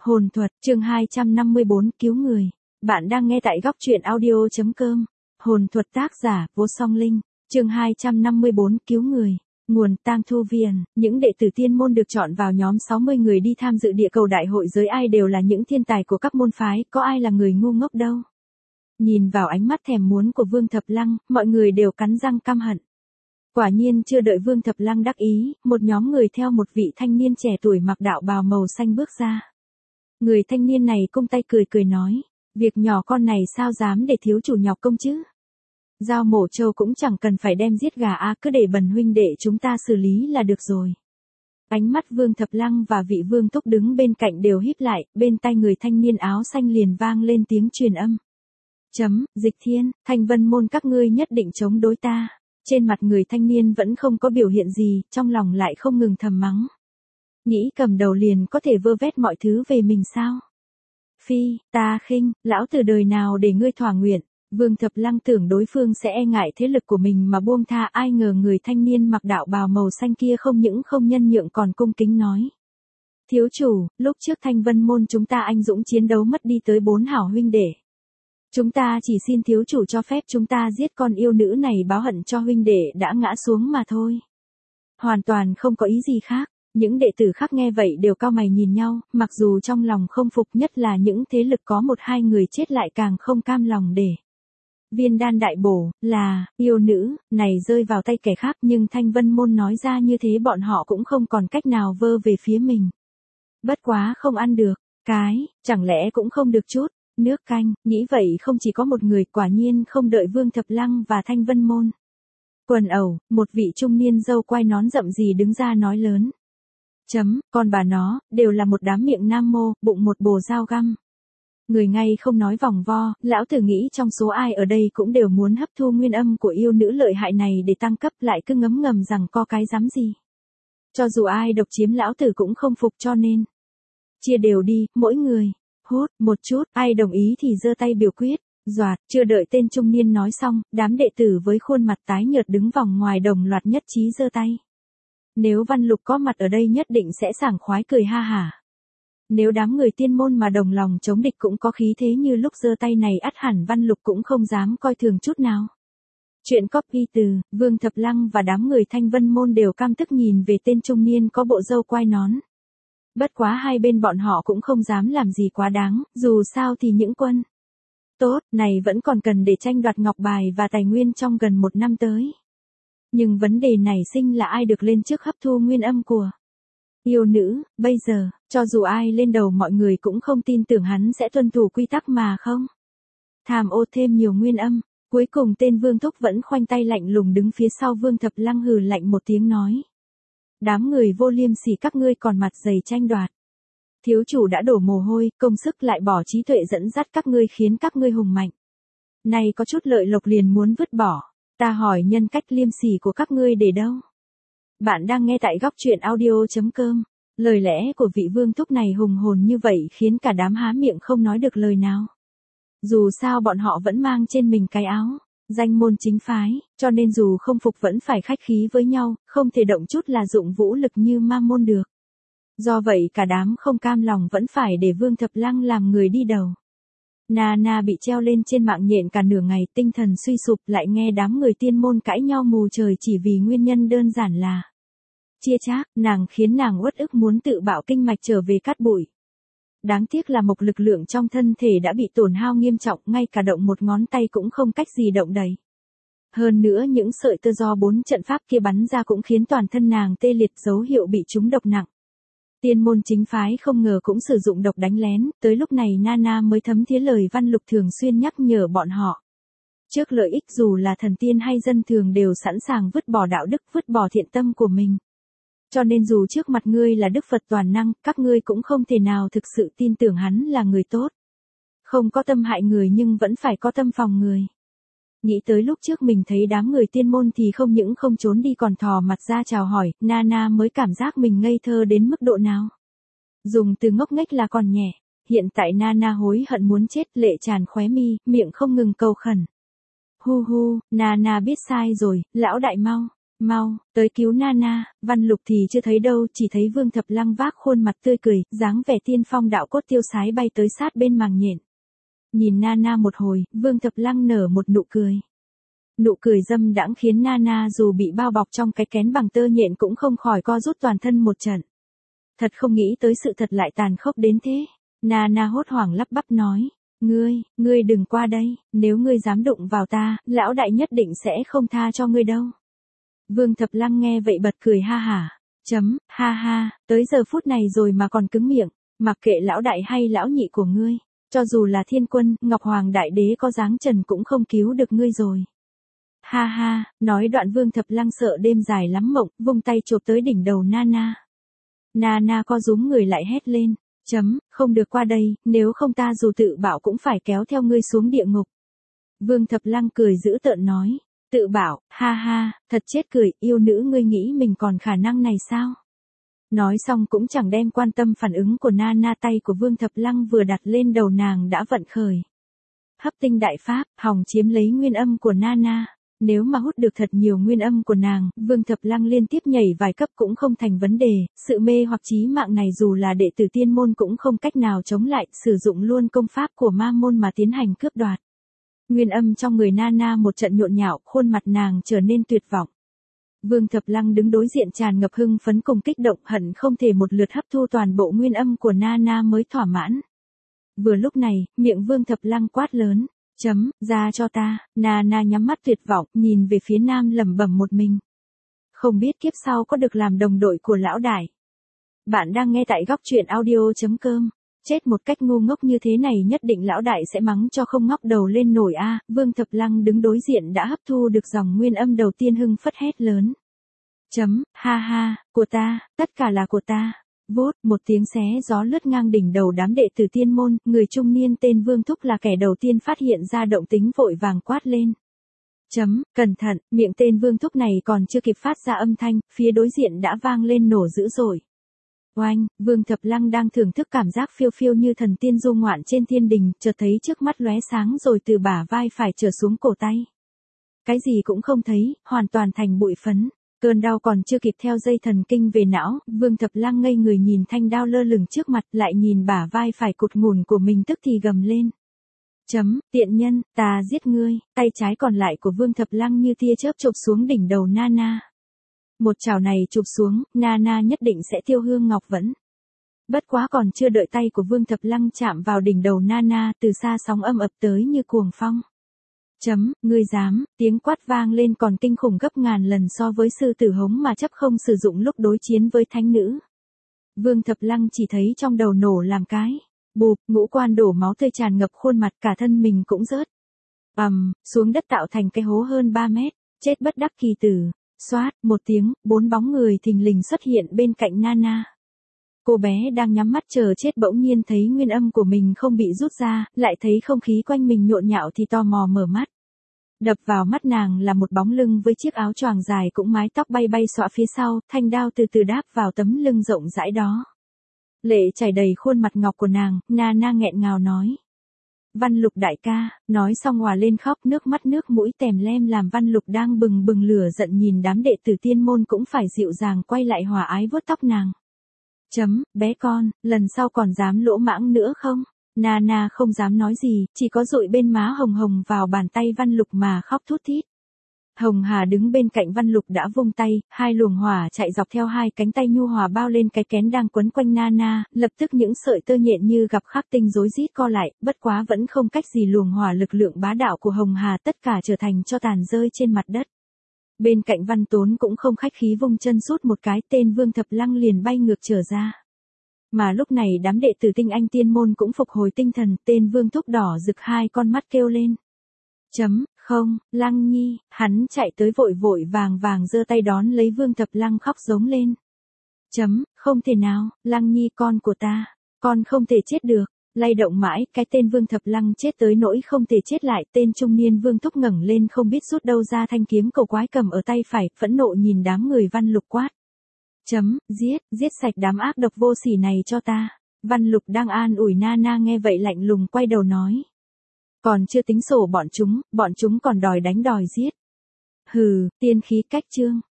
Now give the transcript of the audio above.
Hồn thuật, chương 254, cứu người. Bạn đang nghe tại góc truyện audio.com. Hồn thuật tác giả, Vô Song Linh. Chương 254, cứu người. Nguồn, Tang Thu Viền. Những đệ tử tiên môn được chọn vào nhóm 60 người đi tham dự địa cầu đại hội giới ai đều là những thiên tài của các môn phái, có ai là người ngu ngốc đâu. Nhìn vào ánh mắt thèm muốn của Vương Thập Lăng, mọi người đều cắn răng căm hận. Quả nhiên chưa đợi Vương Thập Lăng đắc ý, một nhóm người theo một vị thanh niên trẻ tuổi mặc đạo bào màu xanh bước ra. Người thanh niên này cung tay cười cười nói, việc nhỏ con này sao dám để thiếu chủ nhọc công chứ? Dao mổ trâu cũng chẳng cần phải đem giết gà cứ để bần huynh đệ chúng ta xử lý là được rồi. Ánh mắt Vương Thập Lăng và vị Vương Túc đứng bên cạnh đều híp lại, bên tai người thanh niên áo xanh liền vang lên tiếng truyền âm. Dịch Thiên, Thanh Vân môn các ngươi nhất định chống đối ta. Trên mặt người thanh niên vẫn không có biểu hiện gì, trong lòng lại không ngừng thầm mắng. Nghĩ cầm đầu liền có thể vơ vét mọi thứ về mình sao? Phi, ta khinh, lão tử đời nào để ngươi thỏa nguyện. Vương Thập Lăng tưởng đối phương sẽ e ngại thế lực của mình mà buông tha, ai ngờ người thanh niên mặc đạo bào màu xanh kia không những không nhân nhượng còn cung kính nói. Thiếu chủ, lúc trước Thanh Vân môn chúng ta anh dũng chiến đấu mất đi tới 4 hảo huynh đệ. Chúng ta chỉ xin thiếu chủ cho phép chúng ta giết con yêu nữ này báo hận cho huynh đệ đã ngã xuống mà thôi. Hoàn toàn không có ý gì khác. Những đệ tử khác nghe vậy đều cau mày nhìn nhau, mặc dù trong lòng không phục, nhất là những thế lực có 1-2 người chết lại càng không cam lòng để. Viên đan đại bổ, là, yêu nữ, này rơi vào tay kẻ khác, nhưng Thanh Vân môn nói ra như thế bọn họ cũng không còn cách nào vơ về phía mình. Bất quá không ăn được, chẳng lẽ cũng không được chút nước canh, nghĩ vậy không chỉ có một người, quả nhiên không đợi Vương Thập Lăng và Thanh Vân môn. Quần ẩu, một vị trung niên râu quai nón rậm gì đứng ra nói lớn. Con bà nó, đều là một đám miệng nam mô, bụng một bồ dao găm. Người ngay không nói vòng vo, lão tử nghĩ trong số ai ở đây cũng đều muốn hấp thu nguyên âm của yêu nữ lợi hại này để tăng cấp, lại cứ ngấm ngầm rằng có cái dám gì. Cho dù ai độc chiếm lão tử cũng không phục, cho nên. Chia đều đi, mỗi người. Hút, một chút, ai đồng ý thì giơ tay biểu quyết. Doạt, chưa đợi tên trung niên nói xong, đám đệ tử với khuôn mặt tái nhợt đứng vòng ngoài đồng loạt nhất trí giơ tay. Nếu Văn Lục có mặt ở đây nhất định sẽ sảng khoái cười ha hả. Nếu đám người tiên môn mà đồng lòng chống địch cũng có khí thế như lúc giơ tay này, ắt hẳn Văn Lục cũng không dám coi thường chút nào. Chuyện copy từ, Vương Thập Lăng và đám người Thanh Vân môn đều căm tức nhìn về tên trung niên có bộ râu quai nón. Bất quá hai bên bọn họ cũng không dám làm gì quá đáng, dù sao thì những quân tốt này vẫn còn cần để tranh đoạt ngọc bài và tài nguyên trong gần 1 năm tới. Nhưng vấn đề nảy sinh là ai được lên trước hấp thu nguyên âm của yêu nữ, bây giờ, cho dù ai lên đầu mọi người cũng không tin tưởng hắn sẽ tuân thủ quy tắc mà không. Tham ô thêm nhiều nguyên âm, cuối cùng tên Vương Thúc vẫn khoanh tay lạnh lùng đứng phía sau Vương Thập Lăng hừ lạnh một tiếng nói. Đám người vô liêm sỉ các ngươi còn mặt dày tranh đoạt. Thiếu chủ đã đổ mồ hôi, công sức lại bỏ trí tuệ dẫn dắt các ngươi khiến các ngươi hùng mạnh. Này có chút lợi lộc liền muốn vứt bỏ. Ta hỏi nhân cách liêm sỉ của các ngươi để đâu? Bạn đang nghe tại góc truyện audio.com. Lời lẽ của vị Vương Thúc này hùng hồn như vậy khiến cả đám há miệng không nói được lời nào. Dù sao bọn họ vẫn mang trên mình cái áo danh môn chính phái, cho nên dù không phục vẫn phải khách khí với nhau, không thể động chút là dụng vũ lực như ma môn được. Do vậy cả đám không cam lòng vẫn phải để Vương Thập Lăng làm người đi đầu. Nana bị treo lên trên mạng nhện cả nửa ngày, tinh thần suy sụp, lại nghe đám người tiên môn cãi nhau mù trời chỉ vì nguyên nhân đơn giản là chia chác, nàng khiến nàng uất ức muốn tự bạo kinh mạch trở về cát bụi. Đáng tiếc là một lực lượng trong thân thể đã bị tổn hao nghiêm trọng, ngay cả động một ngón tay cũng không cách gì động đậy. Hơn nữa những sợi tơ do 4 trận pháp kia bắn ra cũng khiến toàn thân nàng tê liệt, dấu hiệu bị trúng độc nặng. Tiên môn chính phái không ngờ cũng sử dụng độc đánh lén, tới lúc này Nana mới thấm thía lời Văn Lục thường xuyên nhắc nhở bọn họ. Trước lợi ích dù là thần tiên hay dân thường đều sẵn sàng vứt bỏ đạo đức, vứt bỏ thiện tâm của mình. Cho nên dù trước mặt ngươi là Đức Phật toàn năng, các ngươi cũng không thể nào thực sự tin tưởng hắn là người tốt. Không có tâm hại người nhưng vẫn phải có tâm phòng người. Nghĩ tới lúc trước mình thấy đám người tiên môn thì không những không trốn đi còn thò mặt ra chào hỏi, Nana mới cảm giác mình ngây thơ đến mức độ nào. Dùng từ ngốc nghếch là còn nhẹ, hiện tại Nana hối hận muốn chết, lệ tràn khóe mi, miệng không ngừng cầu khẩn. Hu hu, Nana biết sai rồi, lão đại mau. Mau, tới cứu Nana. Văn Lục thì chưa thấy đâu, chỉ thấy Vương Thập Lăng vác khuôn mặt tươi cười, dáng vẻ tiên phong đạo cốt tiêu sái bay tới sát bên màng nhện. Nhìn Nana một hồi, Vương Thập Lăng nở một nụ cười. Nụ cười dâm đãng khiến Nana dù bị bao bọc trong cái kén bằng tơ nhện cũng không khỏi co rút toàn thân một trận. Thật không nghĩ tới sự thật lại tàn khốc đến thế. Nana hốt hoảng lắp bắp nói. Ngươi đừng qua đây, nếu ngươi dám đụng vào ta, lão đại nhất định sẽ không tha cho ngươi đâu. Vương Thập Lăng nghe vậy bật cười ha hả. Ha ha, tới giờ phút này rồi mà còn cứng miệng, mặc kệ lão đại hay lão nhị của ngươi, cho dù là thiên quân, Ngọc Hoàng Đại Đế có dáng trần cũng không cứu được ngươi rồi. Ha ha, nói đoạn Vương Thập Lăng sợ đêm dài lắm mộng, vung tay chộp tới đỉnh đầu Nana. Nana co rúm người lại hét lên. Không được qua đây, nếu không ta dù tự bảo cũng phải kéo theo ngươi xuống địa ngục. Vương Thập Lăng cười dữ tợn nói. Tự bảo, ha ha, thật chết cười, yêu nữ ngươi nghĩ mình còn khả năng này sao? Nói xong cũng chẳng đem quan tâm phản ứng của Nana, tay của Vương Thập Lăng vừa đặt lên đầu nàng đã vận khởi. Hấp tinh đại pháp, hòng chiếm lấy nguyên âm của Nana. Nếu mà hút được thật nhiều nguyên âm của nàng, Vương Thập Lăng liên tiếp nhảy vài cấp cũng không thành vấn đề, sự mê hoặc chí mạng này dù là đệ tử tiên môn cũng không cách nào chống lại, sử dụng luôn công pháp của ma môn mà tiến hành cướp đoạt. Nguyên âm trong người Nana một trận nhộn nhạo, khuôn mặt nàng trở nên tuyệt vọng. Vương Thập Lăng đứng đối diện tràn ngập hưng phấn cùng kích động, hận không thể một lượt hấp thu toàn bộ nguyên âm của Nana mới thỏa mãn. Vừa lúc này, miệng Vương Thập Lăng quát lớn. Ra cho ta. Nana nhắm mắt tuyệt vọng, nhìn về phía nam lẩm bẩm một mình. Không biết kiếp sau có được làm đồng đội của lão đại. Bạn đang nghe tại góc truyện audio.com. Chết một cách ngu ngốc như thế này nhất định lão đại sẽ mắng cho không ngóc đầu lên nổi a. Vương Thập Lăng đứng đối diện đã hấp thu được dòng nguyên âm đầu tiên, hưng phất hét lớn. Ha ha, của ta, tất cả là của ta. Vốt, một tiếng xé gió lướt ngang đỉnh đầu đám đệ tử tiên môn, người trung niên tên Vương Thúc là kẻ đầu tiên phát hiện ra động tính vội vàng quát lên. Cẩn thận, miệng tên Vương Thúc này còn chưa kịp phát ra âm thanh, phía đối diện đã vang lên nổ dữ dội. Oanh, Vương Thập Lăng đang thưởng thức cảm giác phiêu phiêu như thần tiên du ngoạn trên thiên đình, chợt thấy trước mắt lóe sáng rồi từ bả vai phải trở xuống cổ tay. Cái gì cũng không thấy, hoàn toàn thành bụi phấn. Cơn đau còn chưa kịp theo dây thần kinh về não, Vương Thập Lăng ngây người nhìn thanh đao lơ lửng trước mặt, lại nhìn bả vai phải cụt ngủn của mình tức thì gầm lên. Tiện nhân, ta giết ngươi. Tay trái còn lại của Vương Thập Lăng như tia chớp chụp xuống đỉnh đầu Nana. Một chảo này chụp xuống, Nana nhất định sẽ tiêu hương ngọc vẫn. Bất quá còn chưa đợi tay của Vương Thập Lăng chạm vào đỉnh đầu Nana, từ xa sóng âm ập tới như cuồng phong. Ngươi dám, tiếng quát vang lên còn kinh khủng gấp ngàn lần so với sư tử hống mà chấp không sử dụng lúc đối chiến với thánh nữ. Vương Thập Lăng chỉ thấy trong đầu nổ làm cái. Bụp, ngũ quan đổ máu tươi tràn ngập khuôn mặt, cả thân mình cũng rớt. Xuống đất tạo thành cái hố hơn 3 mét, chết bất đắc kỳ tử. Xoát, một tiếng, 4 bóng người thình lình xuất hiện bên cạnh Nana. Cô bé đang nhắm mắt chờ chết bỗng nhiên thấy nguyên âm của mình không bị rút ra, lại thấy không khí quanh mình nhộn nhạo thì tò mò mở mắt. Đập vào mắt nàng là một bóng lưng với chiếc áo choàng dài cũng mái tóc bay bay xõa phía sau, thanh đao từ từ đáp vào tấm lưng rộng rãi đó. Lệ chảy đầy khuôn mặt ngọc của nàng, Nana nghẹn ngào nói. Văn Lục đại ca, nói xong hòa lên khóc, nước mắt nước mũi tèm lem làm Văn Lục đang bừng bừng lửa giận nhìn đám đệ tử tiên môn cũng phải dịu dàng quay lại hòa ái vuốt tóc nàng. Bé con, lần sau còn dám lỗ mãng nữa không? Nana không dám nói gì, chỉ có dụi bên má hồng hồng vào bàn tay Văn Lục mà khóc thút thít. Hồng Hà đứng bên cạnh Văn Lục đã vung tay, hai luồng hỏa chạy dọc theo hai cánh tay nhu hòa bao lên cái kén đang quấn quanh Nana, lập tức những sợi tơ nhện như gặp khắc tinh rối rít co lại, bất quá vẫn không cách gì luồng hỏa lực lượng bá đạo của Hồng Hà, tất cả trở thành tro tàn rơi trên mặt đất. Bên cạnh Văn Tốn cũng không khách khí vung chân sút một cái, tên Vương Thập Lăng liền bay ngược trở ra. Mà lúc này đám đệ tử tinh anh tiên môn cũng phục hồi tinh thần, tên Vương Thúc đỏ rực hai con mắt kêu lên. Không, Lăng Nhi, hắn chạy tới vội vội vàng vàng giơ tay đón lấy Vương Thập Lăng khóc giống lên. Không thể nào, Lăng Nhi con của ta, con không thể chết được. Lay động mãi, cái tên Vương Thập Lăng chết tới nỗi không thể chết lại, tên trung niên Vương Thúc ngẩng lên không biết rút đâu ra thanh kiếm cầu quái cầm ở tay phải, phẫn nộ nhìn đám người Văn Lục quát. Giết sạch đám ác độc vô sỉ này cho ta. Văn Lục đang an ủi Nana nghe vậy lạnh lùng quay đầu nói. Còn chưa tính sổ bọn chúng còn đòi đánh đòi giết. Hừ, tiên khí cách chương.